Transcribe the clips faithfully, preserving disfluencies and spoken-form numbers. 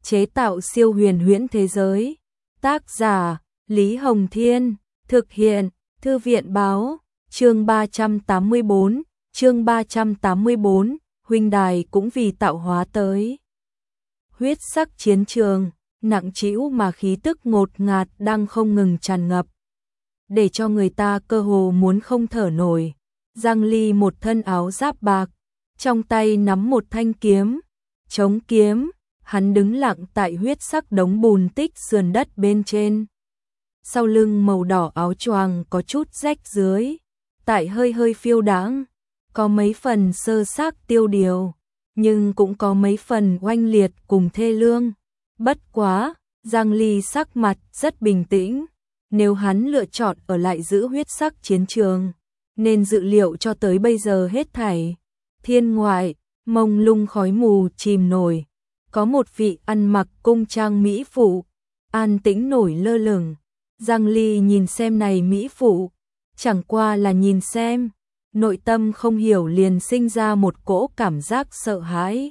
chế tạo siêu huyền huyễn thế giới. Tác giả Lý Hồng Thiên, thực hiện Thư viện Báo, chương ba trăm tám mươi bốn, chương ba trăm tám mươi bốn, huynh đài cũng vì tạo hóa tới. Huyết sắc chiến trường, nặng trĩu mà khí tức ngột ngạt đang không ngừng tràn ngập, để cho người ta cơ hồ muốn không thở nổi. Giang Ly một thân áo giáp bạc, trong tay nắm một thanh kiếm, chống kiếm, hắn đứng lặng tại huyết sắc đống bùn tích sườn đất bên trên. Sau lưng màu đỏ áo choàng có chút rách dưới, tại hơi hơi phiêu đãng, có mấy phần sơ xác tiêu điều, nhưng cũng có mấy phần oanh liệt cùng thê lương. Bất quá, Giang Ly sắc mặt rất bình tĩnh, nếu hắn lựa chọn ở lại giữ huyết sắc chiến trường, nên dự liệu cho tới bây giờ hết thảy. Thiên ngoại, mông lung khói mù chìm nổi, có một vị ăn mặc cung trang mỹ phụ, an tĩnh nổi lơ lửng. Giang Ly nhìn xem này mỹ phụ, chẳng qua là nhìn xem, nội tâm không hiểu liền sinh ra một cỗ cảm giác sợ hãi.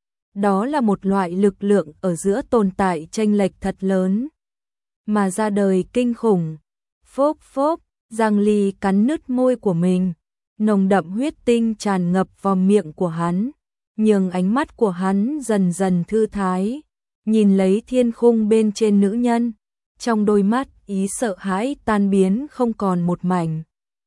Đó là một loại lực lượng ở giữa tồn tại chênh lệch thật lớn, mà ra đời kinh khủng. Phốc phốc, Giang Ly cắn nứt môi của mình, nồng đậm huyết tinh tràn ngập vào miệng của hắn, nhường ánh mắt của hắn dần dần thư thái, nhìn lấy thiên khung bên trên nữ nhân, trong đôi mắt ý sợ hãi tan biến không còn một mảnh.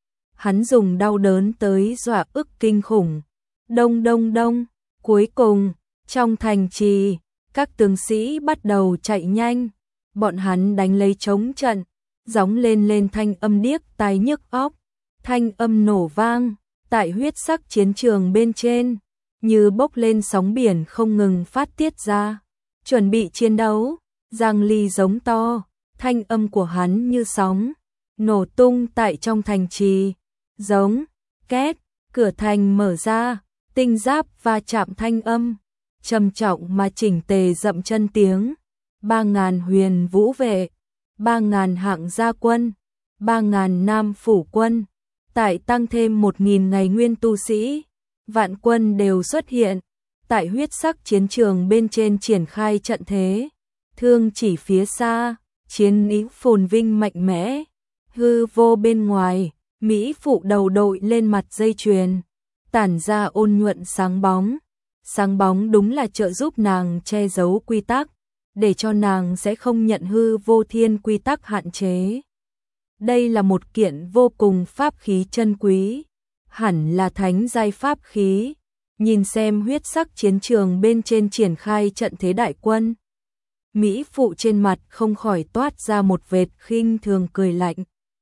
Hắn dùng đau đớn tới dọa ức kinh khủng. Đông đông đông, cuối cùng, trong thành trì, các tướng sĩ bắt đầu chạy nhanh, bọn hắn đánh lấy trống trận, gióng lên lên thanh âm điếc tai nhức óc, thanh âm nổ vang, tại huyết sắc chiến trường bên trên, như bốc lên sóng biển không ngừng phát tiết ra. Chuẩn bị chiến đấu, Giang Ly giống to, thanh âm của hắn như sóng, nổ tung tại trong thành trì, giống, két, cửa thành mở ra, tinh giáp va chạm thanh âm, trầm trọng mà chỉnh tề dậm chân tiếng, ba ngàn huyền vũ vệ, ba ngàn hạng gia quân, ba ngàn nam phủ quân, tại tăng thêm một nghìn ngày nguyên tu sĩ, vạn quân đều xuất hiện, tại huyết sắc chiến trường bên trên triển khai trận thế, thương chỉ phía xa, chiến ý phồn vinh mạnh mẽ, hư vô bên ngoài, mỹ phụ đầu đội lên mặt dây chuyền, tản ra ôn nhuận sáng bóng. Sáng bóng đúng là trợ giúp nàng che giấu quy tắc, để cho nàng sẽ không nhận hư vô thiên quy tắc hạn chế. Đây là một kiện vô cùng pháp khí chân quý, hẳn là thánh giai pháp khí. Nhìn xem huyết sắc chiến trường bên trên triển khai trận thế đại quân, mỹ phụ trên mặt không khỏi toát ra một vệt khinh thường cười lạnh.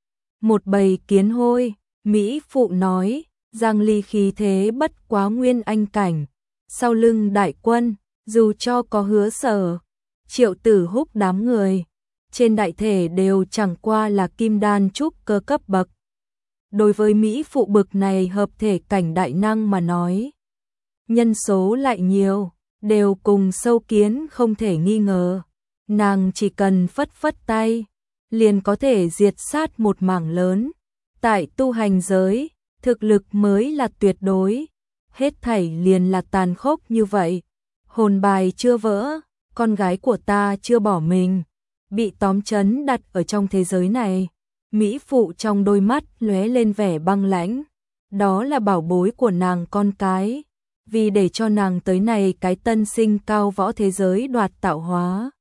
Một bầy kiến hôi, mỹ phụ nói, Giang Ly khí thế bất quá nguyên anh cảnh. Sau lưng đại quân, dù cho có Hứa Sở, Triệu Tử Húc đám người, trên đại thể đều chẳng qua là kim đan trúc cơ cấp bậc. Đối với mỹ phụ bực này hợp thể cảnh đại năng mà nói, nhân số lại nhiều, đều cùng sâu kiến không thể nghi ngờ. Nàng chỉ cần phất phất tay, liền có thể diệt sát một mảng lớn. Tại tu hành giới, thực lực mới là tuyệt đối. Hết thảy liền là tàn khốc như vậy. Hồn bài chưa vỡ, con gái của ta chưa bỏ mình, bị tóm chấn đặt ở trong thế giới này. Mỹ phụ trong đôi mắt lóe lên vẻ băng lãnh. Đó là bảo bối của nàng con cái, vì để cho nàng tới này cái tân sinh cao võ thế giới đoạt tạo hóa.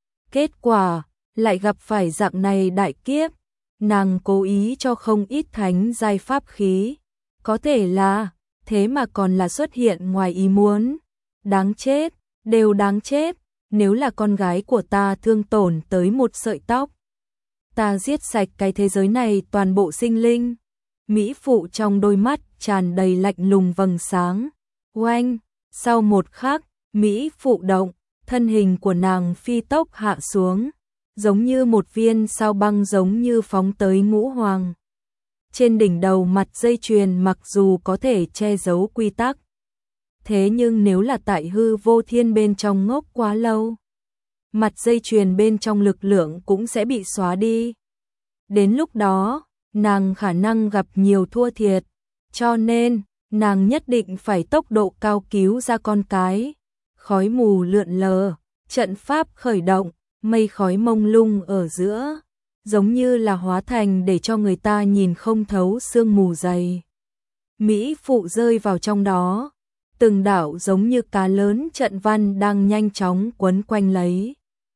Kết quả, lại gặp phải dạng này đại kiếp, nàng cố ý cho không ít thánh giai pháp khí. Có thể là, thế mà còn là xuất hiện ngoài ý muốn. Đáng chết, đều đáng chết, nếu là con gái của ta thương tổn tới một sợi tóc, ta giết sạch cái thế giới này toàn bộ sinh linh. Mỹ phụ trong đôi mắt tràn đầy lạnh lùng vầng sáng. Oanh, sau một khắc, Mỹ phụ động, thân hình của nàng phi tốc hạ xuống, giống như một viên sao băng giống như phóng tới ngũ hoàng. Trên đỉnh đầu mặt dây chuyền mặc dù có thể che giấu quy tắc, thế nhưng nếu là tại hư vô thiên bên trong ngốc quá lâu, mặt dây chuyền bên trong lực lượng cũng sẽ bị xóa đi. Đến lúc đó, nàng khả năng gặp nhiều thua thiệt, cho nên, nàng nhất định phải tốc độ cao cứu ra con cái. Khói mù lượn lờ, Trận pháp khởi động, mây khói mông lung ở giữa, giống như là hóa thành để cho người ta nhìn không thấu sương mù dày. Mỹ phụ rơi vào trong đó, từng đảo giống như cá lớn trận văn đang nhanh chóng quấn quanh lấy.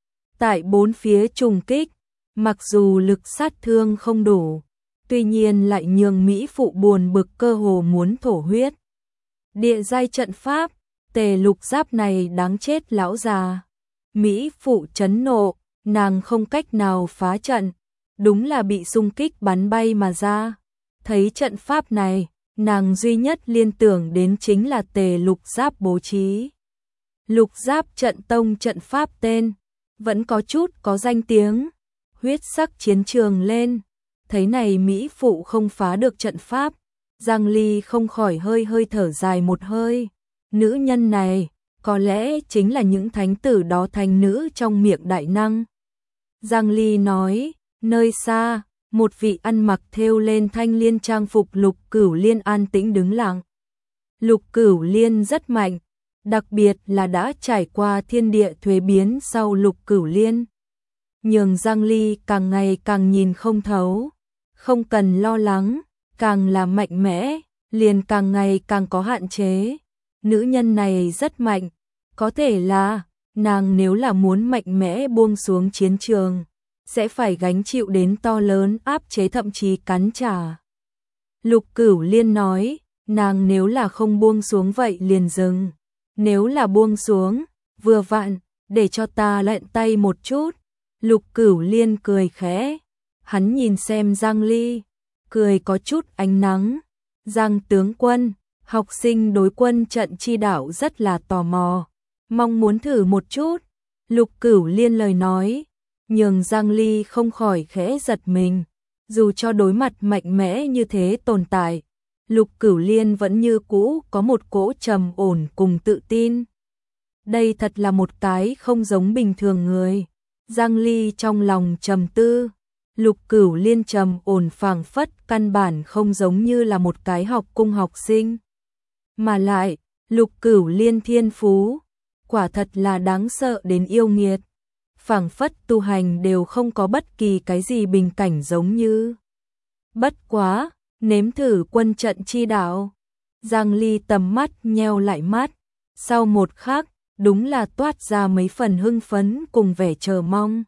Tại bốn phía trùng kích, mặc dù lực sát thương không đủ, tuy nhiên lại nhường Mỹ phụ buồn bực cơ hồ muốn thổ huyết. Địa giai trận pháp, Tề Lục Giáp này đáng chết lão già. Mỹ phụ chấn nộ, nàng không cách nào phá trận, đúng là bị xung kích bắn bay mà ra. Thấy trận pháp này, nàng duy nhất liên tưởng đến chính là Tề Lục Giáp bố trí. Lục Giáp trận tông trận pháp tên, vẫn có chút có danh tiếng, huyết sắc chiến trường lên. Thấy này Mỹ phụ không phá được trận pháp, Giang Ly không khỏi hơi hơi thở dài một hơi. Nữ nhân này, có lẽ chính là những thánh tử đó thành nữ trong miệng đại năng. Giang Ly nói, nơi xa, một vị ăn mặc thêu lên thanh liên trang phục Lục Cửu Liên an tĩnh đứng lặng. Lục Cửu Liên rất mạnh, đặc biệt là đã trải qua thiên địa thuế biến sau Lục Cửu Liên. Nhường Giang Ly càng ngày càng nhìn không thấu, không cần lo lắng, càng là mạnh mẽ, liền càng ngày càng có hạn chế. Nữ nhân này rất mạnh, có thể là, nàng nếu là muốn mạnh mẽ buông xuống chiến trường, sẽ phải gánh chịu đến to lớn áp chế thậm chí cắn trả. Lục Cửu Liên nói, nàng nếu là không buông xuống vậy liền dừng, nếu là buông xuống, vừa vặn, để cho ta lẹn tay một chút. Lục Cửu Liên cười khẽ, hắn nhìn xem Giang Ly, cười có chút ánh nắng. Giang tướng quân, học sinh đối quân trận chi đạo rất là tò mò, mong muốn thử một chút. Lục Cửu Liên lời nói, nhường Giang Ly không khỏi khẽ giật mình. Dù cho đối mặt mạnh mẽ như thế tồn tại, Lục Cửu Liên vẫn như cũ có một cỗ trầm ổn cùng tự tin. Đây thật là một cái không giống bình thường người. Giang Ly trong lòng trầm tư, Lục Cửu Liên trầm ổn phảng phất căn bản không giống như là một cái học cung học sinh. Mà lại, Lục Cửu Liên thiên phú, quả thật là đáng sợ đến yêu nghiệt. Phảng phất tu hành đều không có bất kỳ cái gì bình cảnh giống như. Bất quá, nếm thử quân trận chi đạo. Giang Ly tầm mắt nheo lại mắt, sau một khắc, đúng là toát ra mấy phần hưng phấn cùng vẻ chờ mong.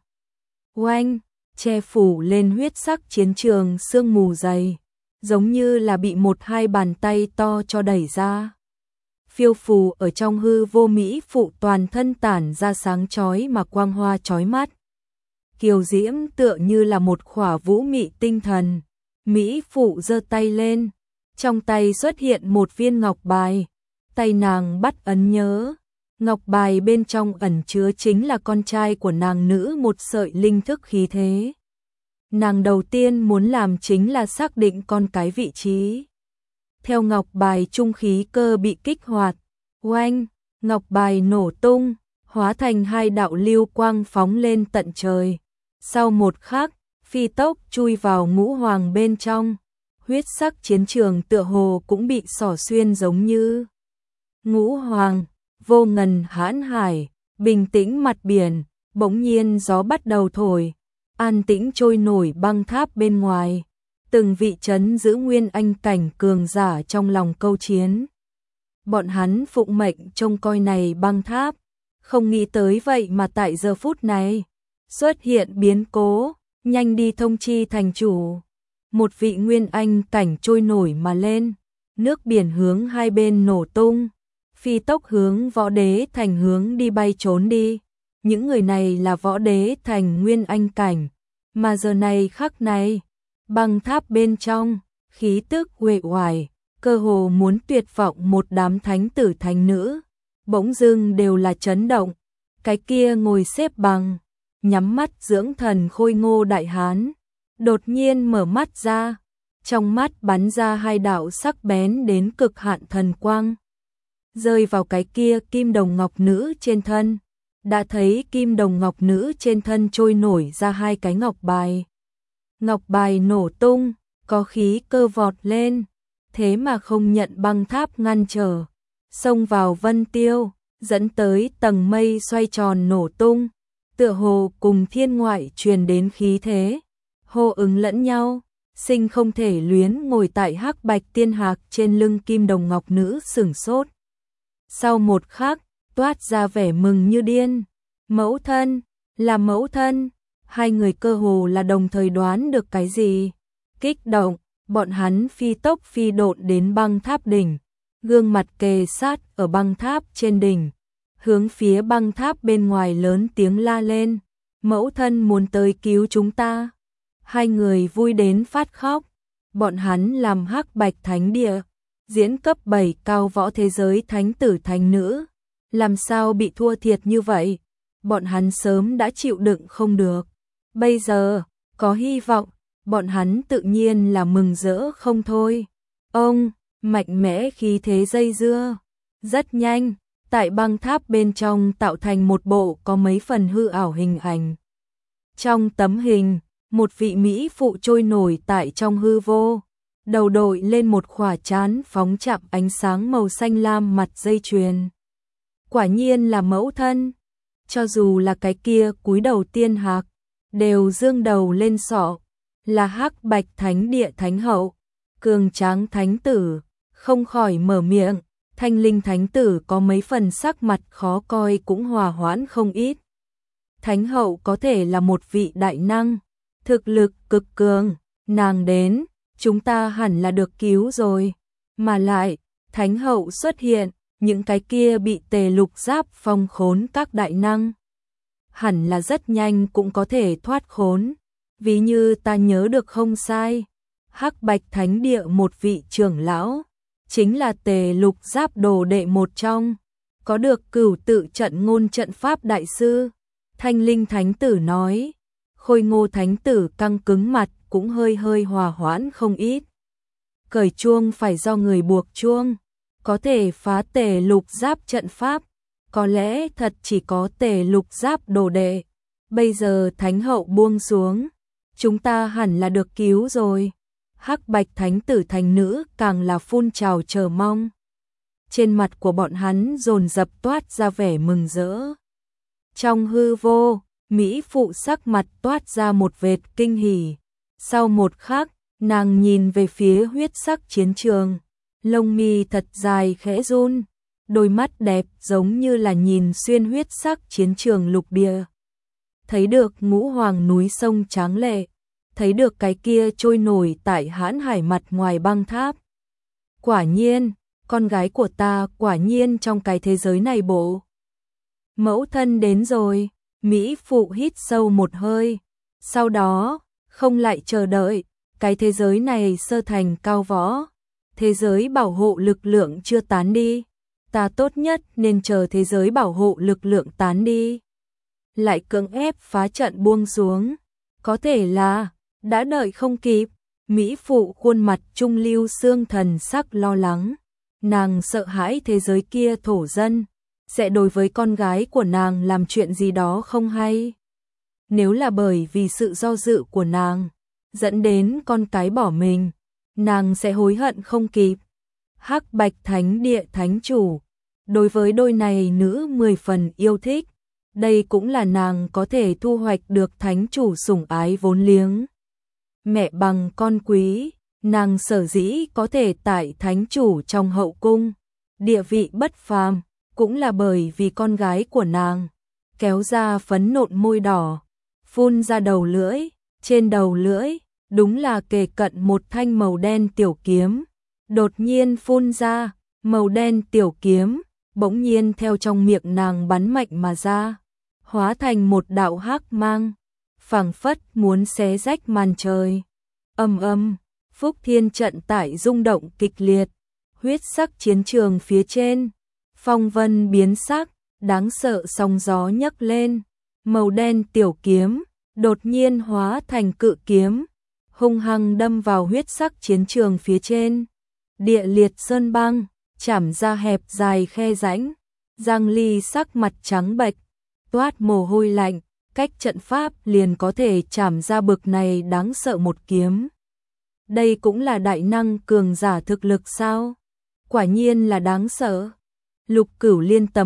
Oanh, che phủ lên huyết sắc chiến trường sương mù dày, giống như là bị một hai bàn tay to cho đẩy ra. Phiêu phù ở trong hư vô Mỹ phụ toàn thân tản ra sáng chói mà quang hoa chói mắt. Kiều diễm tựa như là một khỏa vũ mị tinh thần. Mỹ phụ giơ tay lên, trong tay xuất hiện một viên ngọc bài, tay nàng bắt ấn nhớ. Ngọc bài bên trong ẩn chứa chính là con trai của nàng nữ một sợi linh thức khí thế. Nàng đầu tiên muốn làm chính là xác định con cái vị trí. Theo ngọc bài trung khí cơ bị kích hoạt, oanh, ngọc bài nổ tung, hóa thành hai đạo lưu quang phóng lên tận trời. Sau một khắc, phi tốc chui vào ngũ hoàng bên trong, huyết sắc chiến trường tựa hồ cũng bị xỏ xuyên giống như. Ngũ hoàng, vô ngần hãn hải, bình tĩnh mặt biển, bỗng nhiên gió bắt đầu thổi, an tĩnh trôi nổi băng tháp bên ngoài. Từng vị trấn giữ nguyên anh cảnh cường giả trong lòng câu chiến. Bọn hắn phụng mệnh trông coi này băng tháp, không nghĩ tới vậy mà tại giờ phút này xuất hiện biến cố, nhanh đi thông chi thành chủ. Một vị nguyên anh cảnh trôi nổi mà lên, nước biển hướng hai bên nổ tung, phi tốc hướng Võ Đế Thành hướng đi bay trốn đi. Những người này là Võ Đế Thành nguyên anh cảnh, mà giờ này khắc này, băng tháp bên trong, khí tức uể oải, cơ hồ muốn tuyệt vọng một đám thánh tử thánh nữ, bỗng dưng đều là chấn động. Cái kia ngồi xếp bằng, nhắm mắt dưỡng thần khôi ngô đại hán, đột nhiên mở mắt ra, trong mắt bắn ra hai đạo sắc bén đến cực hạn thần quang, rơi vào cái kia kim đồng ngọc nữ trên thân. Đã thấy kim đồng ngọc nữ trên thân trôi nổi ra hai cái ngọc bài. Ngọc bài nổ tung, có khí cơ vọt lên, thế mà không nhận băng tháp ngăn trở, xông vào Vân Tiêu, dẫn tới tầng mây xoay tròn nổ tung, tựa hồ cùng thiên ngoại truyền đến khí thế, hô ứng lẫn nhau, sinh không thể luyến. Ngồi tại hắc bạch tiên hạc trên lưng kim đồng ngọc nữ sửng sốt. Sau một khắc, toát ra vẻ mừng như điên. Mẫu thân, là mẫu thân, hai người cơ hồ là đồng thời đoán được cái gì. Kích động, bọn hắn phi tốc phi độn đến băng tháp đỉnh, gương mặt kề sát ở băng tháp trên đỉnh, hướng phía băng tháp bên ngoài lớn tiếng la lên, mẫu thân muốn tới cứu chúng ta. Hai người vui đến phát khóc, bọn hắn làm hắc bạch thánh địa, diễn cấp bảy cao võ thế giới thánh tử thánh nữ, làm sao bị thua thiệt như vậy, bọn hắn sớm đã chịu đựng không được, bây giờ, có hy vọng, bọn hắn tự nhiên là mừng rỡ không thôi. Ông, mạnh mẽ khí thế dây dưa, rất nhanh, tại băng tháp bên trong tạo thành một bộ có mấy phần hư ảo hình ảnh. Trong tấm hình, một vị mỹ phụ trôi nổi tại trong hư vô, đầu đội lên một khỏa trán phóng chạm ánh sáng màu xanh lam mặt dây chuyền. Quả nhiên là mẫu thân, cho dù là cái kia cúi đầu tiên hạc, đều dương đầu lên sọ, là hắc bạch thánh địa thánh hậu, cường tráng thánh tử, không khỏi mở miệng. Thanh linh thánh tử có mấy phần sắc mặt khó coi cũng hòa hoãn không ít. Thánh hậu có thể là một vị đại năng, thực lực cực cường, nàng đến, chúng ta hẳn là được cứu rồi. Mà lại, thánh hậu xuất hiện, những cái kia bị tề lục giáp phong khốn các đại năng, hẳn là rất nhanh cũng có thể thoát khốn. Ví như ta nhớ được không sai, hắc bạch thánh địa một vị trưởng lão, chính là tề lục giáp đồ đệ một trong, có được cửu tự trận ngôn trận pháp đại sư. Thanh linh thánh tử nói, khôi ngô thánh tử căng cứng mặt cũng hơi hơi hòa hoãn không ít. Cởi chuông phải do người buộc chuông, có thể phá tề lục giáp trận pháp, có lẽ thật chỉ có tề lục giáp đồ đệ. Bây giờ thánh hậu buông xuống, chúng ta hẳn là được cứu rồi. Hắc bạch thánh tử thánh nữ càng là phun trào chờ mong. Trên mặt của bọn hắn dồn dập toát ra vẻ mừng rỡ. Trong hư vô, mỹ phụ sắc mặt toát ra một vệt kinh hỉ. Sau một khắc, nàng nhìn về phía huyết sắc chiến trường, lông mi thật dài khẽ run, đôi mắt đẹp giống như là nhìn xuyên huyết sắc chiến trường lục địa. Thấy được ngũ hoàng núi sông tráng lệ, thấy được cái kia trôi nổi tại hãn hải mặt ngoài băng tháp. Quả nhiên, con gái của ta quả nhiên trong cái thế giới này bộ. Mẫu thân đến rồi, mỹ phụ hít sâu một hơi, sau đó, không lại chờ đợi, cái thế giới này sơ thành cao võ, thế giới bảo hộ lực lượng chưa tán đi, ta tốt nhất nên chờ thế giới bảo hộ lực lượng tán đi. Lại cưỡng ép phá trận buông xuống, có thể là đã đợi không kịp. Mỹ phụ khuôn mặt trung lưu xương thần sắc lo lắng, nàng sợ hãi thế giới kia thổ dân sẽ đối với con gái của nàng làm chuyện gì đó không hay. Nếu là bởi vì sự do dự của nàng dẫn đến con cái bỏ mình, nàng sẽ hối hận không kịp. Hắc bạch thánh địa thánh chủ đối với đôi này nữ mười phần yêu thích, đây cũng là nàng có thể thu hoạch được thánh chủ sủng ái vốn liếng. Mẹ bằng con quý, nàng sở dĩ có thể tại thánh chủ trong hậu cung, địa vị bất phàm, cũng là bởi vì con gái của nàng, kéo ra phấn nộn môi đỏ, phun ra đầu lưỡi, trên đầu lưỡi, đúng là kề cận một thanh màu đen tiểu kiếm, đột nhiên phun ra, màu đen tiểu kiếm, bỗng nhiên theo trong miệng nàng bắn mạnh mà ra, hóa thành một đạo hắc mang, phảng phất muốn xé rách màn trời. Ầm ầm, Phúc Thiên trận tại rung động kịch liệt, huyết sắc chiến trường phía trên, phong vân biến sắc, đáng sợ sóng gió nhấc lên, màu đen tiểu kiếm đột nhiên hóa thành cự kiếm, hung hăng đâm vào huyết sắc chiến trường phía trên. Địa liệt sơn băng, chảm ra hẹp dài khe rãnh, Giang Ly sắc mặt trắng bệch, toát mồ hôi lạnh, cách trận pháp liền có thể chảm ra bực này đáng sợ một kiếm. Đây cũng là đại năng cường giả thực lực sao? Quả nhiên là đáng sợ. Lục Cửu Liên tầm mắt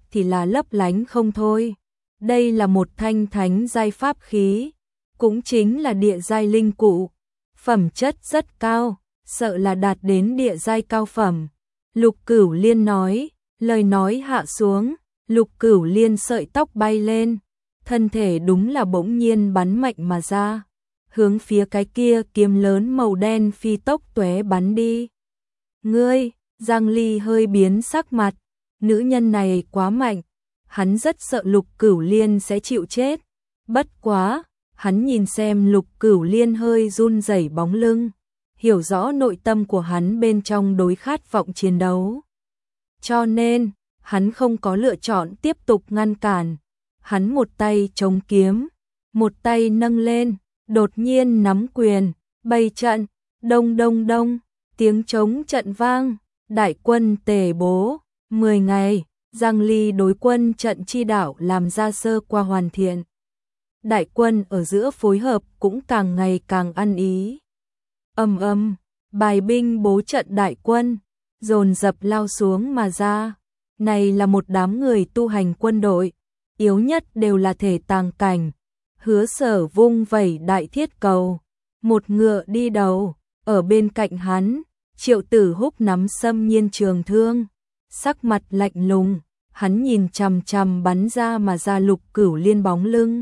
thì là lấp lánh không thôi. Đây là một thanh thánh giai pháp khí, cũng chính là địa giai linh cụ, phẩm chất rất cao, sợ là đạt đến địa giai cao phẩm. Lục Cửu Liên nói, lời nói hạ xuống, Lục Cửu Liên sợi tóc bay lên, thân thể đúng là bỗng nhiên bắn mạnh mà ra, hướng phía cái kia kiếm lớn màu đen phi tốc tóe bắn đi. Ngươi, Giang Ly hơi biến sắc mặt, nữ nhân này quá mạnh, hắn rất sợ Lục Cửu Liên sẽ chịu chết. Bất quá, hắn nhìn xem Lục Cửu Liên hơi run rẩy bóng lưng, hiểu rõ nội tâm của hắn bên trong đối khát vọng chiến đấu. Cho nên, hắn không có lựa chọn tiếp tục ngăn cản. Hắn một tay chống kiếm, một tay nâng lên, đột nhiên nắm quyền, bày trận, đông đông đông, tiếng trống trận vang, đại quân tề bố, mười ngày, Giang Ly đối quân trận chi đạo làm ra sơ qua hoàn thiện. Đại quân ở giữa phối hợp cũng càng ngày càng ăn ý. Ầm ầm, bài binh bố trận đại quân, dồn dập lao xuống mà ra. Này là một đám người tu hành quân đội, yếu nhất đều là thể tàng cảnh. Hứa Sở vung vẩy đại thiết cầu, một ngựa đi đầu, ở bên cạnh hắn, Triệu Tử Húc nắm xâm nhiên trường thương, sắc mặt lạnh lùng, hắn nhìn chằm chằm bắn ra mà ra Lục Cửu Liên bóng lưng.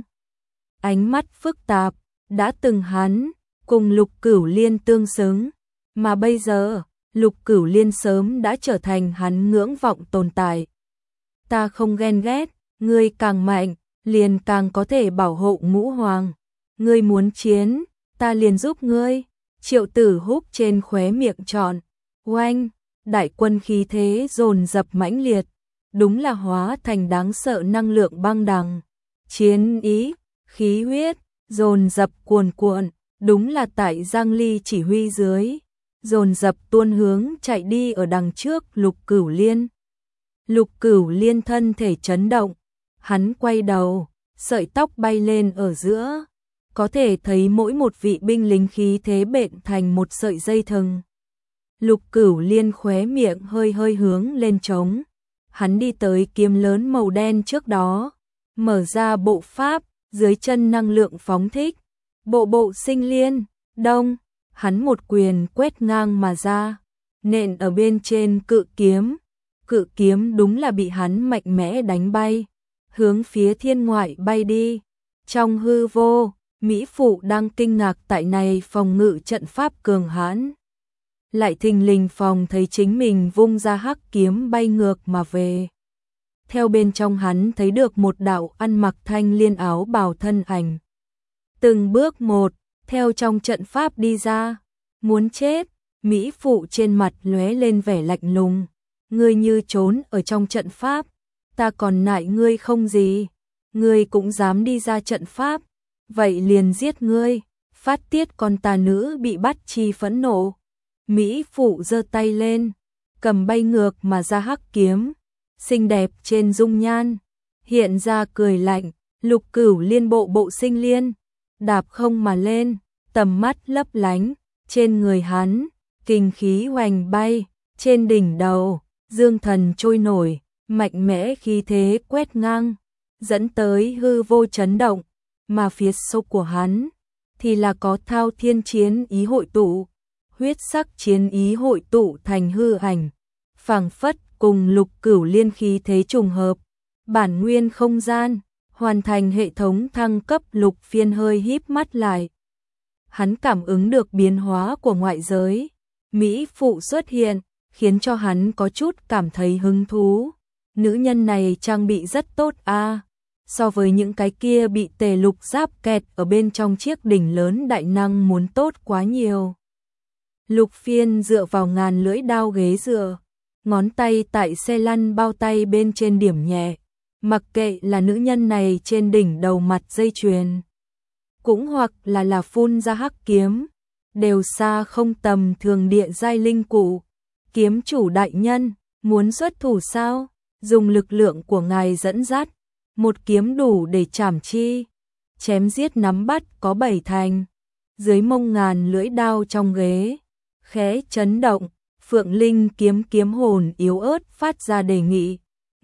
Ánh mắt phức tạp, đã từng hắn, cùng Lục Cửu Liên tương xứng, mà bây giờ, Lục Cửu Liên sớm đã trở thành hắn ngưỡng vọng tồn tại. Ta không ghen ghét, ngươi càng mạnh, liền càng có thể bảo hộ Ngũ Hoàng. Ngươi muốn chiến, ta liền giúp ngươi. Triệu Tử Húc trên khóe miệng tròn, oanh, đại quân khí thế dồn dập mãnh liệt, đúng là hóa thành đáng sợ năng lượng băng đằng. Chiến ý, khí huyết, dồn dập cuồn cuộn, đúng là tại Giang Ly chỉ huy dưới, dồn dập tuôn hướng chạy đi ở đằng trước Lục Cửu Liên. Lục Cửu Liên thân thể chấn động, hắn quay đầu, sợi tóc bay lên ở giữa, có thể thấy mỗi một vị binh lính khí thế bện thành một sợi dây thừng. Lục Cửu Liên khóe miệng hơi hơi hướng lên trống, hắn đi tới kiếm lớn màu đen trước đó, mở ra bộ pháp, dưới chân năng lượng phóng thích, bộ bộ sinh liên, đông, hắn một quyền quét ngang mà ra, nện ở bên trên cự kiếm, cự kiếm đúng là bị hắn mạnh mẽ đánh bay, hướng phía thiên ngoại bay đi. Trong hư vô, Mỹ Phụ đang kinh ngạc tại này phòng ngự trận pháp cường hãn, lại thình lình phòng thấy chính mình vung ra hắc kiếm bay ngược mà về. Theo bên trong hắn thấy được một đạo ăn mặc thanh liên áo bào thân ảnh. Từng bước một, theo trong trận pháp đi ra, muốn chết, Mỹ Phụ trên mặt lóe lên vẻ lạnh lùng. Ngươi như trốn ở trong trận pháp, ta còn nại ngươi không gì, ngươi cũng dám đi ra trận pháp, vậy liền giết ngươi, phát tiết con tà nữ bị bắt chi phẫn nộ. Mỹ Phụ giơ tay lên, cầm bay ngược mà ra hắc kiếm, xinh đẹp trên dung nhan, hiện ra cười lạnh. Lục Cửu Liên bộ bộ sinh liên, đạp không mà lên, tầm mắt lấp lánh, trên người hắn, kinh khí hoành bay, trên đỉnh đầu, dương thần trôi nổi, mạnh mẽ khí thế quét ngang, dẫn tới hư vô chấn động, mà phía sau của hắn thì là có thao thiên chiến ý hội tụ, huyết sắc chiến ý hội tụ thành hư ảnh, phảng phất cùng Lục Cửu Liên khí thế trùng hợp, bản nguyên không gian, hoàn thành hệ thống thăng cấp. Lục Phiên hơi híp mắt lại. Hắn cảm ứng được biến hóa của ngoại giới, Mỹ Phụ xuất hiện, khiến cho hắn có chút cảm thấy hứng thú. Nữ nhân này trang bị rất tốt a, à, so với những cái kia bị tề lục giáp kẹt ở bên trong chiếc đỉnh lớn đại năng muốn tốt quá nhiều. Lục Phiên dựa vào ngàn lưỡi đao ghế dựa, ngón tay tại xe lăn bao tay bên trên điểm nhẹ, mặc kệ là nữ nhân này trên đỉnh đầu mặt dây chuyền, cũng hoặc là là phun ra hắc kiếm, đều xa không tầm thường địa giai linh cụ. Kiếm chủ đại nhân, muốn xuất thủ sao? Dùng lực lượng của ngài dẫn dắt, một kiếm đủ để chảm chi, chém giết nắm bắt có bảy thành. Dưới mông ngàn lưỡi đao trong ghế, khẽ chấn động, Phượng Linh kiếm kiếm hồn yếu ớt phát ra đề nghị.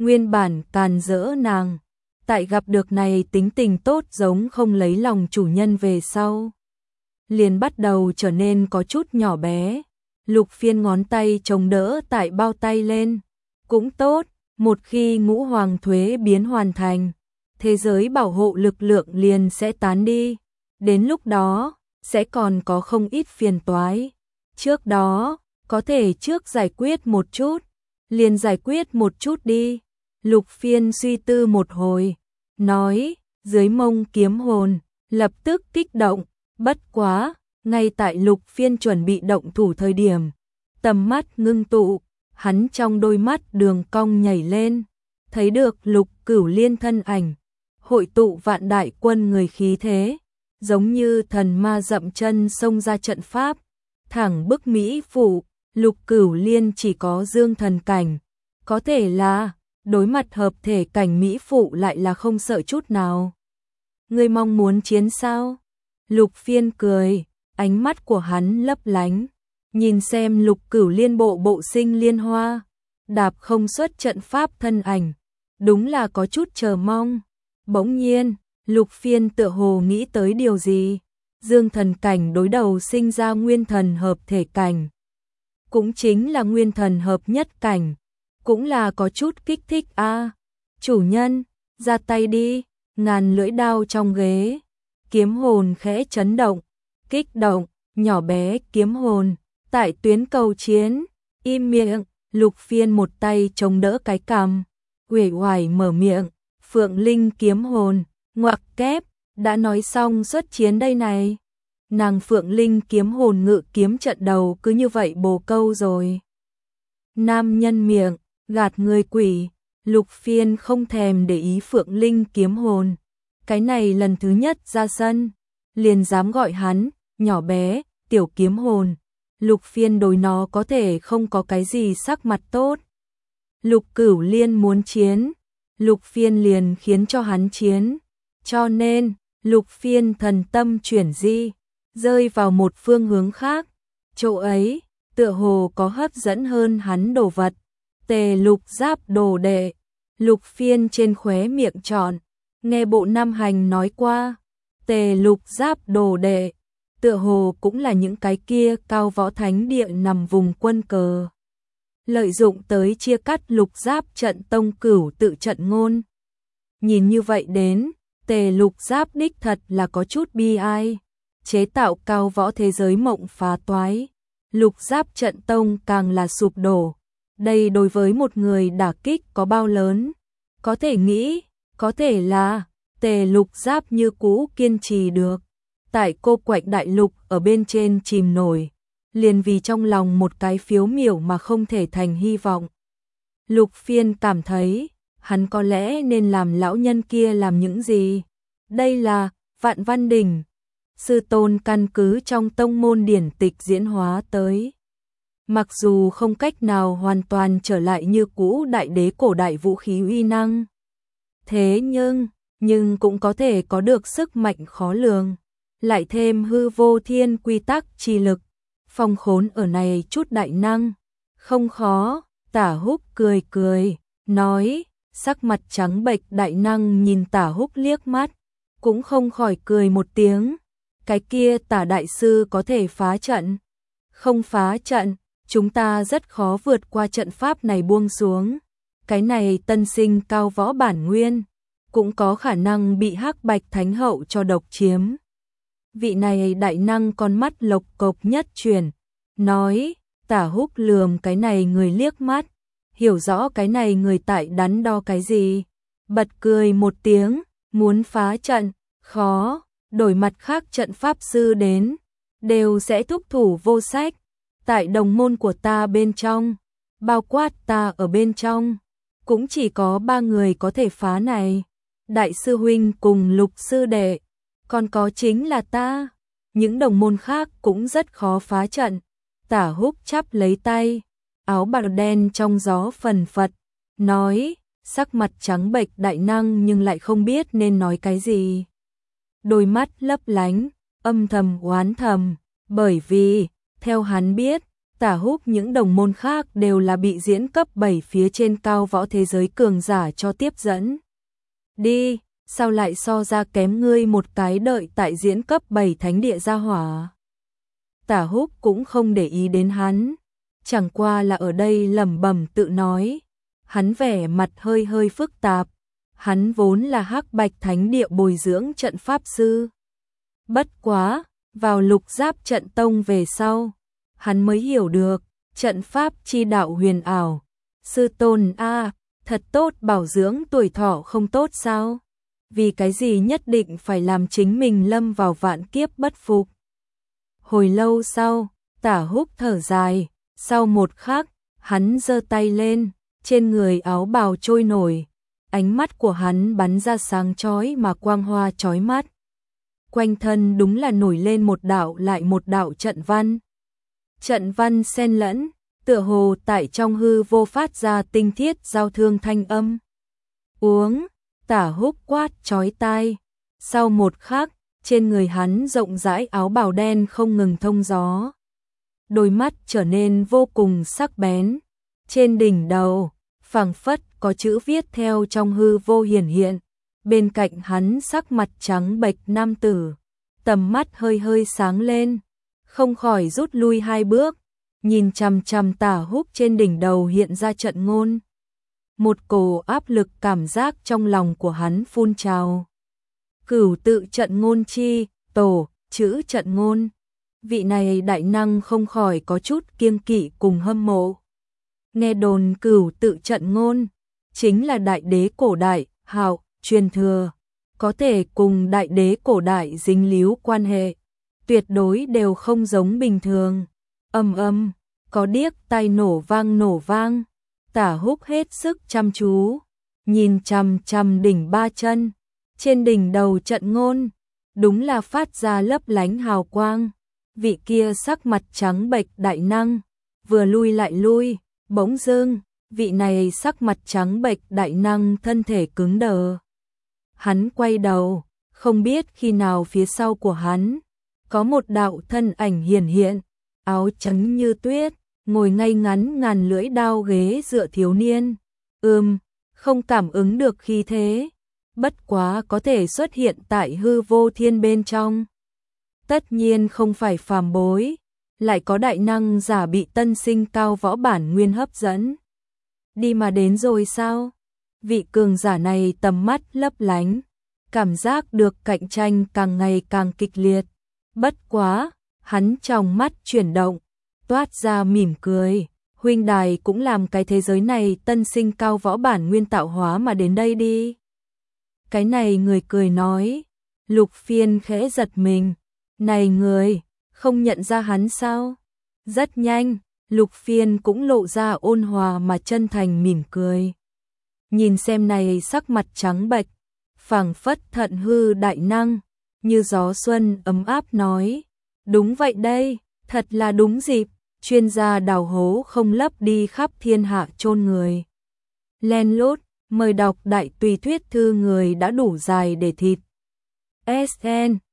nguyên bản càn rỡ nàng, tại gặp được này tính tình tốt giống không lấy lòng chủ nhân về sau. Liền bắt đầu trở nên có chút nhỏ bé, Lục Phiên ngón tay chống đỡ tại bao tay lên. Cũng tốt, một khi ngũ hoàng thuế biến hoàn thành, thế giới bảo hộ lực lượng liền sẽ tán đi. Đến lúc đó, sẽ còn có không ít phiền toái. Trước đó, có thể trước giải quyết một chút, liền giải quyết một chút đi. Lục Phiên suy tư một hồi, nói, dưới mông kiếm hồn, lập tức kích động, bất quá, ngay tại Lục Phiên chuẩn bị động thủ thời điểm, tầm mắt ngưng tụ, hắn trong đôi mắt đường cong nhảy lên, thấy được Lục Cửu Liên thân ảnh, hội tụ vạn đại quân người khí thế, giống như thần ma dậm chân xông ra trận pháp, thẳng bức Mỹ phủ. Lục Cửu Liên chỉ có dương thần cảnh, có thể là đối mặt hợp thể cảnh Mỹ phụ lại là không sợ chút nào. Ngươi mong muốn chiến sao? Lục Phiên cười, ánh mắt của hắn lấp lánh, nhìn xem Lục Cửu Liên bộ bộ sinh liên hoa, đạp không xuất trận pháp thân ảnh, đúng là có chút chờ mong. Bỗng nhiên, Lục Phiên tựa hồ nghĩ tới điều gì, dương thần cảnh đối đầu sinh ra nguyên thần hợp thể cảnh, cũng chính là nguyên thần hợp nhất cảnh, cũng là có chút kích thích a. À, chủ nhân, ra tay đi, ngàn lưỡi đao trong ghế, kiếm hồn khẽ chấn động, kích động, nhỏ bé kiếm hồn, tại tuyến cầu chiến, im miệng. Lục Phiên một tay chống đỡ cái cằm, uể oải mở miệng, Phượng Linh kiếm hồn, ngoặc kép, đã nói xong xuất chiến đây này. Nàng Phượng Linh kiếm hồn ngự kiếm trận đầu cứ như vậy bồ câu rồi. Nam nhân miệng, gạt người quỷ, Lục Phiên không thèm để ý Phượng Linh kiếm hồn. Cái này lần thứ nhất ra sân, liền dám gọi hắn, nhỏ bé, tiểu kiếm hồn. Lục Phiên đối nó có thể không có cái gì sắc mặt tốt. Lục Cửu Liên muốn chiến, Lục Phiên liền khiến cho hắn chiến. Cho nên, Lục Phiên thần tâm chuyển di, rơi vào một phương hướng khác. Chỗ ấy, tựa hồ có hấp dẫn hơn hắn đồ vật. Tề Lục Giáp đồ đệ. Lục Phiên trên khóe miệng tròn, nghe bộ Nam Hành nói qua, Tề Lục Giáp đồ đệ, tựa hồ cũng là những cái kia cao võ thánh địa nằm vùng quân cờ. Lợi dụng tới chia cắt Lục Giáp trận tông cửu tự trận ngôn. Nhìn như vậy đến, Tề Lục Giáp đích thật là có chút bi ai. Chế tạo cao võ thế giới mộng phá toái, Lục Giáp trận tông càng là sụp đổ. Đây đối với một người đả kích có bao lớn, có thể nghĩ, có thể là Tề Lục Giáp như cũ kiên trì được. Tại cô quạnh đại lục ở bên trên chìm nổi, liền vì trong lòng một cái phiếu miểu mà không thể thành hy vọng. Lục Phiên cảm thấy, hắn có lẽ nên làm lão nhân kia làm những gì. Đây là Vạn Văn Đỉnh, sư tôn căn cứ trong tông môn điển tịch diễn hóa tới. Mặc dù không cách nào hoàn toàn trở lại như cũ đại đế cổ đại vũ khí uy năng, thế nhưng, nhưng cũng có thể có được sức mạnh khó lường, lại thêm hư vô thiên quy tắc chi lực, phong khốn ở này chút đại năng, không khó. Tả Húc cười cười, nói, sắc mặt trắng bệch đại năng nhìn Tả Húc liếc mắt, cũng không khỏi cười một tiếng. Cái kia Tả đại sư có thể phá trận, không phá trận, chúng ta rất khó vượt qua trận pháp này buông xuống. Cái này tân sinh cao võ bản nguyên, cũng có khả năng bị Hắc Bạch Thánh Hậu cho độc chiếm. Vị này đại năng con mắt lộc cộc nhất chuyển, nói, Tả Húc lườm cái này người liếc mắt, hiểu rõ cái này người tại đắn đo cái gì. Bật cười một tiếng, muốn phá trận, khó, đổi mặt khác trận pháp sư đến, đều sẽ thúc thủ vô sách. Tại đồng môn của ta bên trong, bao quát ta ở bên trong, cũng chỉ có ba người có thể phá này. Đại sư huynh cùng Lục sư đệ, còn có chính là ta. Những đồng môn khác cũng rất khó phá trận. Tả Húc chắp lấy tay, áo bào đen trong gió phần phật, nói, sắc mặt trắng bệch đại năng nhưng lại không biết nên nói cái gì. Đôi mắt lấp lánh, âm thầm oán thầm, bởi vì, theo hắn biết, Tả Húc những đồng môn khác đều là bị diễn cấp bảy phía trên cao võ thế giới cường giả cho tiếp dẫn. Đi, sao lại so ra kém ngươi một cái, đợi tại diễn cấp bảy thánh địa gia hỏa. Tả Húc cũng không để ý đến hắn, chẳng qua là ở đây lẩm bẩm tự nói. Hắn vẻ mặt hơi hơi phức tạp, hắn vốn là Hắc Bạch thánh địa bồi dưỡng trận pháp sư. Bất quá, vào Lục Giáp trận tông về sau, hắn mới hiểu được, trận pháp chi đạo huyền ảo. Sư tôn a, thật tốt, bảo dưỡng tuổi thọ không tốt sao? Vì cái gì nhất định phải làm chính mình lâm vào vạn kiếp bất phục? Hồi lâu sau, Tả Húc thở dài, sau một khắc, hắn giơ tay lên, trên người áo bào trôi nổi, ánh mắt của hắn bắn ra sáng chói mà quang hoa chói mắt. Quanh thân đúng là nổi lên một đạo lại một đạo trận văn. Trận văn xen lẫn, tựa hồ tại trong hư vô phát ra tinh thiết giao thương thanh âm. Uống, Tả Húc quát chói tai. Sau một khắc, trên người hắn rộng rãi áo bào đen không ngừng thông gió. Đôi mắt trở nên vô cùng sắc bén. Trên đỉnh đầu, phảng phất có chữ viết theo trong hư vô hiển hiện. Bên cạnh hắn sắc mặt trắng bệch nam tử, tầm mắt hơi hơi sáng lên, không khỏi rút lui hai bước, nhìn chằm chằm Tả Húc trên đỉnh đầu hiện ra trận ngôn. Một cổ áp lực cảm giác trong lòng của hắn phun trào. Cửu tự trận ngôn chi, tổ, chữ trận ngôn. Vị này đại năng không khỏi có chút kiêng kỵ cùng hâm mộ. Nghe đồn cửu tự trận ngôn, chính là đại đế cổ đại, hạo, truyền thừa. Có thể cùng đại đế cổ đại dính líu quan hệ. Tuyệt đối đều không giống bình thường. Âm âm, có điếc tai nổ vang nổ vang. Tả Húc hết sức chăm chú, nhìn chằm chằm đỉnh ba chân. Trên đỉnh đầu trận ngôn, đúng là phát ra lấp lánh hào quang. Vị kia sắc mặt trắng bệch đại năng, vừa lui lại lui, bỗng dưng, vị này sắc mặt trắng bệch đại năng thân thể cứng đờ. Hắn quay đầu, không biết khi nào phía sau của hắn, có một đạo thân ảnh hiển hiện, áo trắng như tuyết, ngồi ngay ngắn ngàn lưỡi đao ghế dựa thiếu niên. Ừm, không cảm ứng được khí thế, bất quá có thể xuất hiện tại hư vô thiên bên trong. Tất nhiên không phải phàm bối, lại có đại năng giả bị tân sinh cao võ bản nguyên hấp dẫn. Đi mà đến rồi sao? Vị cường giả này tầm mắt lấp lánh, cảm giác được cạnh tranh càng ngày càng kịch liệt. Bất quá, hắn trong mắt chuyển động, toát ra mỉm cười. Huynh đài cũng làm cái thế giới này tân sinh cao võ bản nguyên tạo hóa mà đến đây đi. Cái này người cười nói. Lục Phiên khẽ giật mình. Này người, không nhận ra hắn sao? Rất nhanh, Lục Phiên cũng lộ ra ôn hòa mà chân thành mỉm cười. Nhìn xem này sắc mặt trắng bệch, phảng phất thận hư đại năng, như gió xuân ấm áp nói. Đúng vậy đây, thật là đúng dịp, chuyên gia đào hố không lấp đi khắp thiên hạ chôn người. Len lút, mời đọc đại tùy thuyết thư người đã đủ dài để thịt. ét en